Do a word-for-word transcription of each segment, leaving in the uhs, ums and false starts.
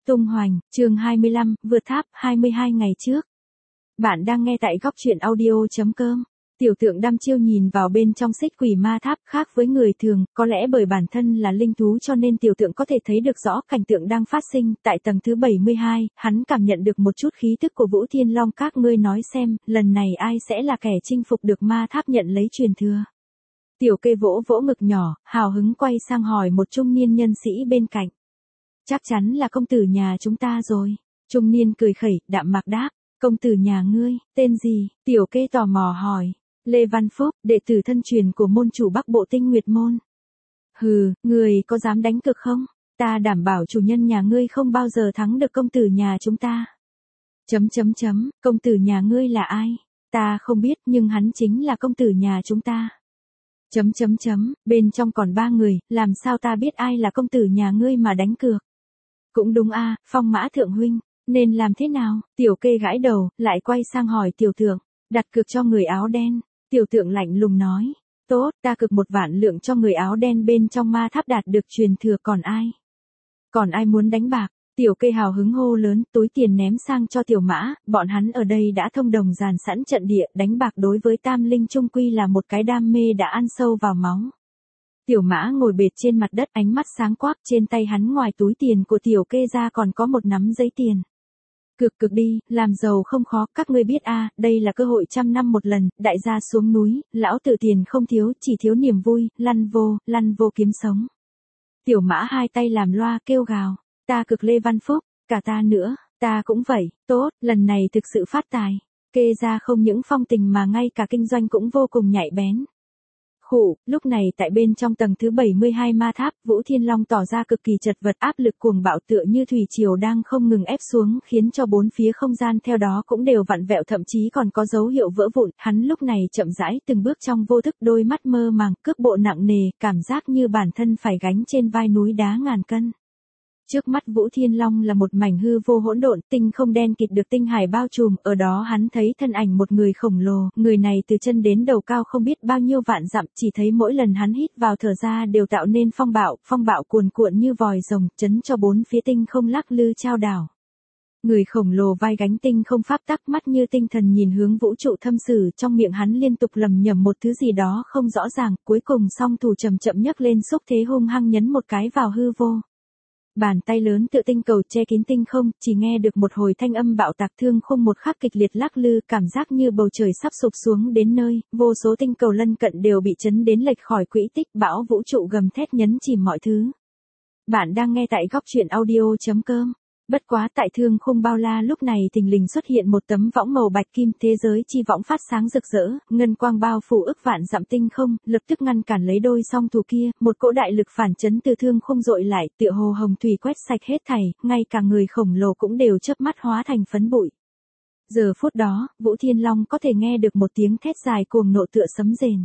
Tung hoành, chương hai mươi lăm, vượt tháp, hai mươi hai ngày trước. Bạn đang nghe tại góc truyện audio.com. Tiểu tượng đăm chiêu nhìn vào bên trong xích quỷ ma tháp, khác với người thường, có lẽ bởi bản thân là linh thú cho nên tiểu tượng có thể thấy được rõ cảnh tượng đang phát sinh. Tại tầng thứ bảy mươi hai, hắn cảm nhận được một chút khí tức của Vũ Thiên Long. Các ngươi nói xem, lần này ai sẽ là kẻ chinh phục được ma tháp nhận lấy truyền thừa? Tiểu kê vỗ vỗ ngực nhỏ, hào hứng quay sang hỏi một trung niên nhân sĩ bên cạnh. Chắc chắn là công tử nhà chúng ta rồi. Trung niên cười khẩy, đạm mạc đáp. Công tử nhà ngươi, tên gì? Tiểu kê tò mò hỏi. Lê Văn Phúc, đệ tử thân truyền của môn chủ Bắc Bộ Tinh Nguyệt Môn. Hừ, người có dám đánh cược không? Ta đảm bảo chủ nhân nhà ngươi không bao giờ thắng được công tử nhà chúng ta. Chấm chấm chấm, công tử nhà ngươi là ai? Ta không biết nhưng hắn chính là công tử nhà chúng ta. Chấm chấm chấm, bên trong còn ba người, làm sao ta biết ai là công tử nhà ngươi mà đánh cược? Cũng đúng a, Phong Mã thượng huynh, nên làm thế nào? Tiểu kê gãi đầu, lại quay sang hỏi tiểu tượng, đặt cược cho người áo đen. Tiểu tượng lạnh lùng nói, tốt, ta cược một vạn lượng cho người áo đen bên trong ma tháp đạt được truyền thừa. Còn ai? Còn ai muốn đánh bạc? Tiểu kê hào hứng hô lớn, túi tiền ném sang cho tiểu mã, bọn hắn ở đây đã thông đồng dàn sẵn trận địa, đánh bạc đối với tam linh trung quy là một cái đam mê đã ăn sâu vào máu. Tiểu mã ngồi bệt trên mặt đất, ánh mắt sáng quắc, trên tay hắn ngoài túi tiền của tiểu kê ra còn có một nắm giấy tiền. Cược cược đi, làm giàu không khó, các ngươi biết a, à, đây là cơ hội trăm năm một lần, đại gia xuống núi, lão tử tiền không thiếu, chỉ thiếu niềm vui, lăn vô, lăn vô kiếm sống. Tiểu mã hai tay làm loa kêu gào, ta cược Lê Văn Phúc, cả ta nữa, ta cũng vậy, tốt, lần này thực sự phát tài. Kê ra không những phong tình mà ngay cả kinh doanh cũng vô cùng nhạy bén. Khụ, lúc này tại bên trong tầng thứ bảy mươi hai ma tháp, Vũ Thiên Long tỏ ra cực kỳ chật vật, áp lực cuồng bạo tựa như thủy triều đang không ngừng ép xuống, khiến cho bốn phía không gian theo đó cũng đều vặn vẹo, thậm chí còn có dấu hiệu vỡ vụn. Hắn lúc này chậm rãi từng bước trong vô thức, đôi mắt mơ màng, cước bộ nặng nề, cảm giác như bản thân phải gánh trên vai núi đá ngàn cân. Trước mắt Vũ Thiên Long là một mảnh hư vô hỗn độn, tinh không đen kịt được tinh hải bao trùm, ở đó hắn thấy thân ảnh một người khổng lồ, người này từ chân đến đầu cao không biết bao nhiêu vạn dặm, chỉ thấy mỗi lần hắn hít vào thở ra đều tạo nên phong bạo, phong bạo cuồn cuộn như vòi rồng, chấn cho bốn phía tinh không lắc lư chao đảo. Người khổng lồ vai gánh tinh không pháp tắc, mắt như tinh thần nhìn hướng vũ trụ thâm sử, trong miệng hắn liên tục lẩm nhẩm một thứ gì đó không rõ ràng, cuối cùng song thủ chậm chậm nhấc lên, xúc thế hung hăng nhấn một cái vào hư vô. Bàn tay lớn tựa tinh cầu che kín tinh không, chỉ nghe được một hồi thanh âm bạo tạc, thương khung một khắc kịch liệt lắc lư, cảm giác như bầu trời sắp sụp xuống đến nơi, vô số tinh cầu lân cận đều bị chấn đến lệch khỏi quỹ tích, bão vũ trụ gầm thét nhấn chìm mọi thứ. Bạn đang nghe tại góc truyện audio.com. Bất quá tại thương khung bao la lúc này thình lình xuất hiện một tấm võng màu bạch kim, thế giới chi võng phát sáng rực rỡ, ngân quang bao phủ ức vạn dặm tinh không, lập tức ngăn cản lấy đôi song thủ kia, một cỗ đại lực phản chấn từ thương khung dội lại, tựa hồ hồng thủy quét sạch hết thảy, ngay cả người khổng lồ cũng đều chớp mắt hóa thành phấn bụi. Giờ phút đó, Vũ Thiên Long có thể nghe được một tiếng thét dài cuồng nộ tựa sấm rền.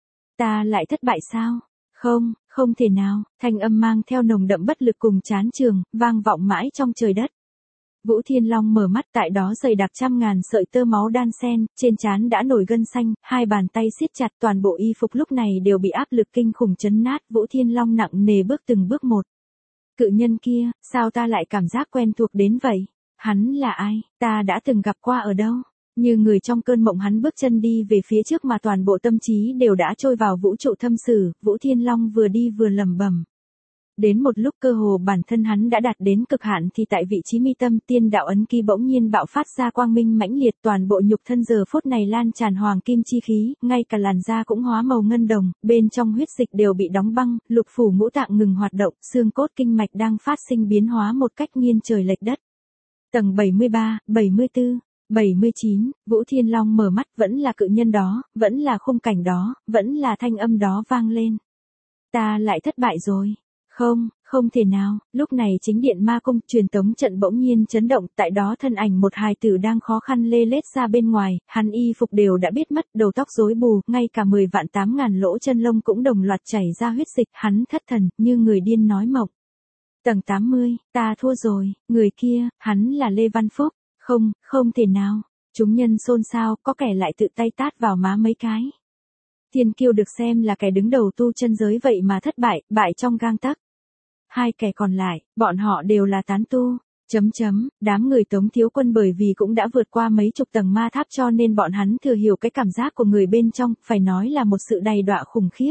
Ta lại thất bại sao? Không, không thể nào, thanh âm mang theo nồng đậm bất lực cùng chán chường, vang vọng mãi trong trời đất. Vũ Thiên Long mở mắt, tại đó dày đặc trăm ngàn sợi tơ máu đan xen, trên trán đã nổi gân xanh, hai bàn tay siết chặt, toàn bộ y phục lúc này đều bị áp lực kinh khủng chấn nát. Vũ Thiên Long nặng nề bước từng bước một. Cự nhân kia, sao ta lại cảm giác quen thuộc đến vậy? Hắn là ai? Ta đã từng gặp qua ở đâu? Như người trong cơn mộng, hắn bước chân đi về phía trước mà toàn bộ tâm trí đều đã trôi vào vũ trụ thâm sử. Vũ Thiên Long vừa đi vừa lẩm bẩm. Đến một lúc cơ hồ bản thân hắn đã đạt đến cực hạn thì tại vị trí mi tâm, tiên đạo ấn ký bỗng nhiên bạo phát ra quang minh mãnh liệt, toàn bộ nhục thân giờ phút này lan tràn hoàng kim chi khí, ngay cả làn da cũng hóa màu ngân đồng, bên trong huyết dịch đều bị đóng băng, lục phủ ngũ tạng ngừng hoạt động, xương cốt kinh mạch đang phát sinh biến hóa một cách nghiêng trời lệch đất. Tầng bảy mươi ba, bảy mươi tư, bảy mươi chín, Vũ Thiên Long mở mắt, vẫn là cự nhân đó, vẫn là khung cảnh đó, vẫn là thanh âm đó vang lên. Ta lại thất bại rồi. Không, không thể nào, lúc này chính điện ma cung, truyền tống trận bỗng nhiên chấn động, tại đó thân ảnh một hài tử đang khó khăn lê lết ra bên ngoài, hắn y phục đều đã biết mất, đầu tóc rối bù, ngay cả mười vạn tám ngàn lỗ chân lông cũng đồng loạt chảy ra huyết dịch, hắn thất thần, như người điên nói mộng. Tầng tám mươi, ta thua rồi, người kia, hắn là Lê Văn Phúc, không, không thể nào, chúng nhân xôn xao, có kẻ lại tự tay tát vào má mấy cái. Thiên Kiêu được xem là kẻ đứng đầu tu chân giới vậy mà thất bại, bại trong gang tấc. Hai kẻ còn lại, bọn họ đều là tán tu. Chấm chấm, đám người Tống Thiếu Quân bởi vì cũng đã vượt qua mấy chục tầng ma tháp cho nên bọn hắn thừa hiểu cái cảm giác của người bên trong, phải nói là một sự đầy đọa khủng khiếp.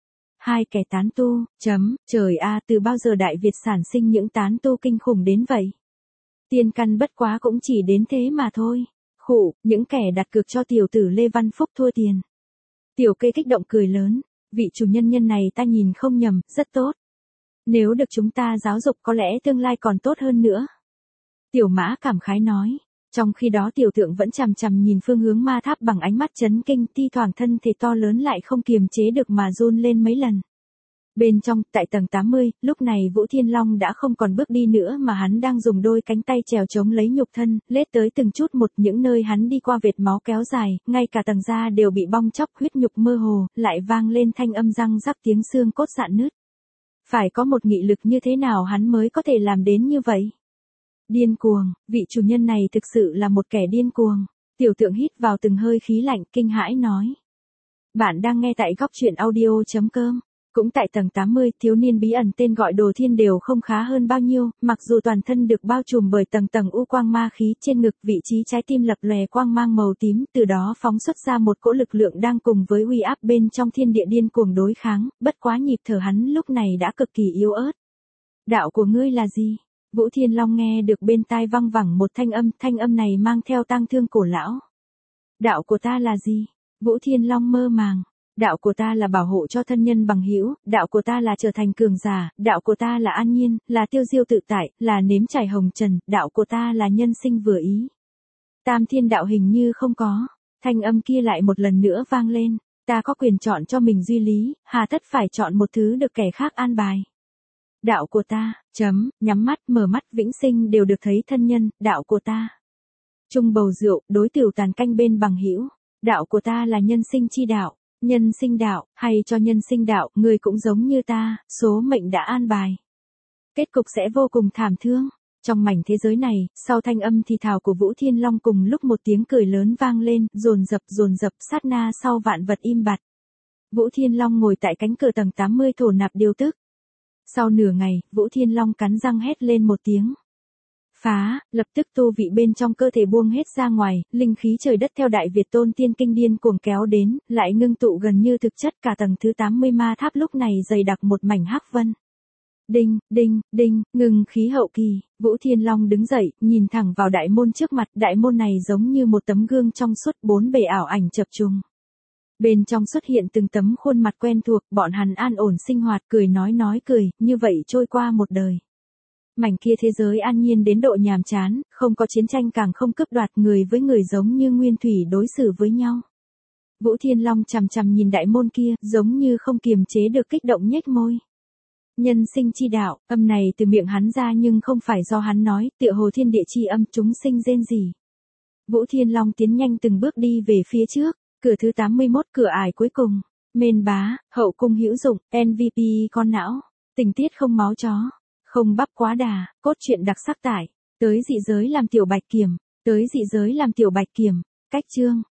Hai kẻ tán tu, chấm, trời a, từ bao giờ Đại Việt sản sinh những tán tu kinh khủng đến vậy? Tiên căn bất quá cũng chỉ đến thế mà thôi. Khụ, những kẻ đặt cược cho tiểu tử Lê Văn Phúc thua tiền. Tiểu Kê kích động cười lớn, vị chủ nhân nhân này ta nhìn không nhầm, rất tốt. Nếu được chúng ta giáo dục có lẽ tương lai còn tốt hơn nữa. Tiểu Mã cảm khái nói. Trong khi đó tiểu thượng vẫn chằm chằm nhìn phương hướng ma tháp bằng ánh mắt chấn kinh, thi thoảng thân thể to lớn lại không kiềm chế được mà run lên mấy lần. Bên trong, tại tầng tám mươi, lúc này Vũ Thiên Long đã không còn bước đi nữa mà hắn đang dùng đôi cánh tay chèo chống lấy nhục thân, lết tới từng chút một những nơi hắn đi qua vệt máu kéo dài, ngay cả tầng da đều bị bong chóc, huyết nhục mơ hồ, lại vang lên thanh âm răng rắc tiếng xương cốt rạn nứt. Phải có một nghị lực như thế nào hắn mới có thể làm đến như vậy? Điên cuồng, vị chủ nhân này thực sự là một kẻ điên cuồng. Tiểu Tượng hít vào từng hơi khí lạnh, kinh hãi nói. Bạn đang nghe tại góc truyện audio chấm com. Cũng tại tầng tám mươi, thiếu niên bí ẩn tên gọi Đồ Thiên đều không khá hơn bao nhiêu, mặc dù toàn thân được bao trùm bởi tầng tầng u quang ma khí, trên ngực vị trí trái tim lập lòe quang mang màu tím, từ đó phóng xuất ra một cỗ lực lượng đang cùng với uy áp bên trong thiên địa điên cuồng đối kháng, bất quá nhịp thở hắn lúc này đã cực kỳ yếu ớt. Đạo của ngươi là gì? Vũ Thiên Long nghe được bên tai văng vẳng một thanh âm, thanh âm này mang theo tang thương cổ lão. Đạo của ta là gì? Vũ Thiên Long mơ màng. Đạo của ta là bảo hộ cho thân nhân bằng hữu, đạo của ta là trở thành cường giả, đạo của ta là an nhiên, là tiêu diêu tự tại, là nếm trải hồng trần, đạo của ta là nhân sinh vừa ý. Tam thiên đạo hình như không có, thanh âm kia lại một lần nữa vang lên, ta có quyền chọn cho mình duy lý, hà tất phải chọn một thứ được kẻ khác an bài. Đạo của ta, chấm, nhắm mắt, mở mắt, vĩnh sinh đều được thấy thân nhân, đạo của ta. Chung bầu rượu, đối tiểu tàn canh bên bằng hữu, đạo của ta là nhân sinh chi đạo. Nhân sinh đạo, hay cho nhân sinh đạo, người cũng giống như ta, số mệnh đã an bài. Kết cục sẽ vô cùng thảm thương. Trong mảnh thế giới này, sau thanh âm thì thào của Vũ Thiên Long cùng lúc một tiếng cười lớn vang lên, dồn dập dồn dập sát na sau vạn vật im bặt. Vũ Thiên Long ngồi tại cánh cửa tầng tám mươi thổ nạp điều tức. Sau nửa ngày, Vũ Thiên Long cắn răng hét lên một tiếng. Phá, lập tức tu vị bên trong cơ thể buông hết ra ngoài, linh khí trời đất theo Đại Việt Tôn Tiên Kinh điên cuồng kéo đến, lại ngưng tụ gần như thực chất cả tầng thứ tám mươi ma tháp lúc này dày đặc một mảnh hắc vân. Đinh, đinh, đinh, ngừng khí hậu kỳ, Vũ Thiên Long đứng dậy, nhìn thẳng vào đại môn trước mặt, đại môn này giống như một tấm gương trong suốt bốn bề ảo ảnh chập trùng. Bên trong xuất hiện từng tấm khuôn mặt quen thuộc, bọn hắn an ổn sinh hoạt, cười nói nói cười, như vậy trôi qua một đời. Mảnh kia thế giới an nhiên đến độ nhàm chán, không có chiến tranh càng không cướp đoạt, người với người giống như nguyên thủy đối xử với nhau. Vũ Thiên Long chằm chằm nhìn đại môn kia, giống như không kiềm chế được kích động nhếch môi. Nhân sinh chi đạo, âm này từ miệng hắn ra nhưng không phải do hắn nói, tựa hồ thiên địa chi âm chúng sinh rên rỉ. Vũ Thiên Long tiến nhanh từng bước đi về phía trước, cửa thứ tám mươi mốt, cửa ải cuối cùng. Mên bá, hậu cung hữu dụng, em vê pê con não, tình tiết không máu chó. Không bắp quá đà, cốt truyện đặc sắc tải, tới dị giới làm tiểu bạch kiểm, tới dị giới làm tiểu bạch kiểm, cách chương.